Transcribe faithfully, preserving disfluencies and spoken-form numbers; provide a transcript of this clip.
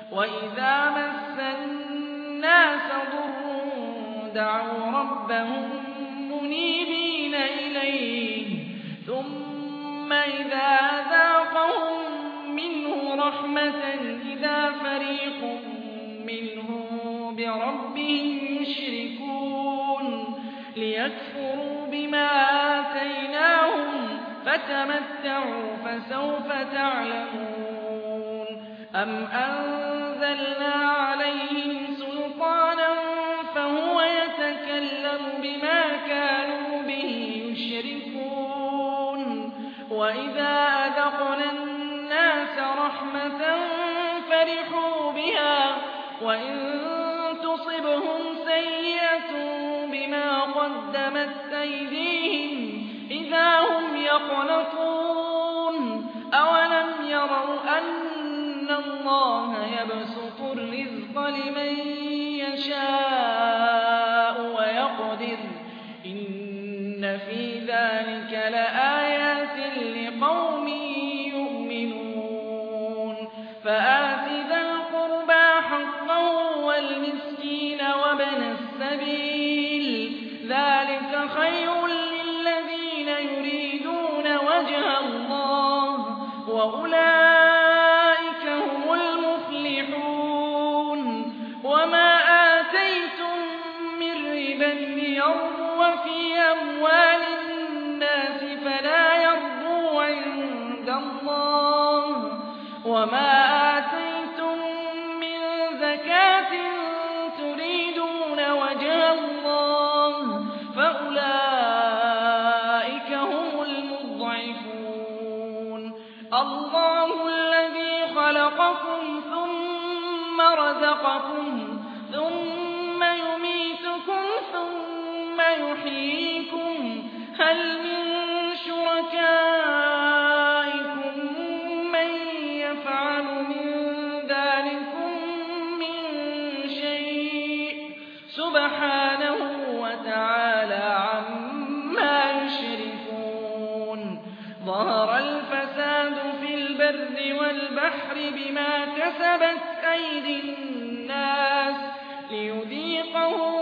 وإذا مس الناس ضر دعوا ربهم منيبين إليه ثم إذا أذاقهم منه رحمة إذا فريق منهم بربهم يشركون ليكفروا بما آتيناهم فتمتعوا فسوف تعلمون أم أنزلنا عليهم سلطانا فهو يتكلم بما كانوا به يشركون وإذا أذقنا الناس رحمة فرحوا بها وإن تصبهم سيئة بما قدمت أيديهم إذا هم يقنطون أولم يروا أن الله يبسط الرزق لمن يشاء ويقدر إن في ذلك لآيات لقوم يؤمنون فآت ذا القربى حقه والمسكين وابن السبيل ذلك خير للذين يريدون وجه الله وأولئك هم المفلحون وما آتيتم من ربا ليربو في أموال الناس فلا يربو عند الله وما آتيتم من زكاة تريدون وجه الله فأولئك هم المضعفون الله الذي خلقكم ثم رزقكم ثم يميتكم ثم يحييكم هل من شركائكم من يفعل من ذلكم من شيء سبحانه وتعالى عما يشركون ظهر الفساد في البر والبحر بما كسبت أيدي الناس ليذيقهم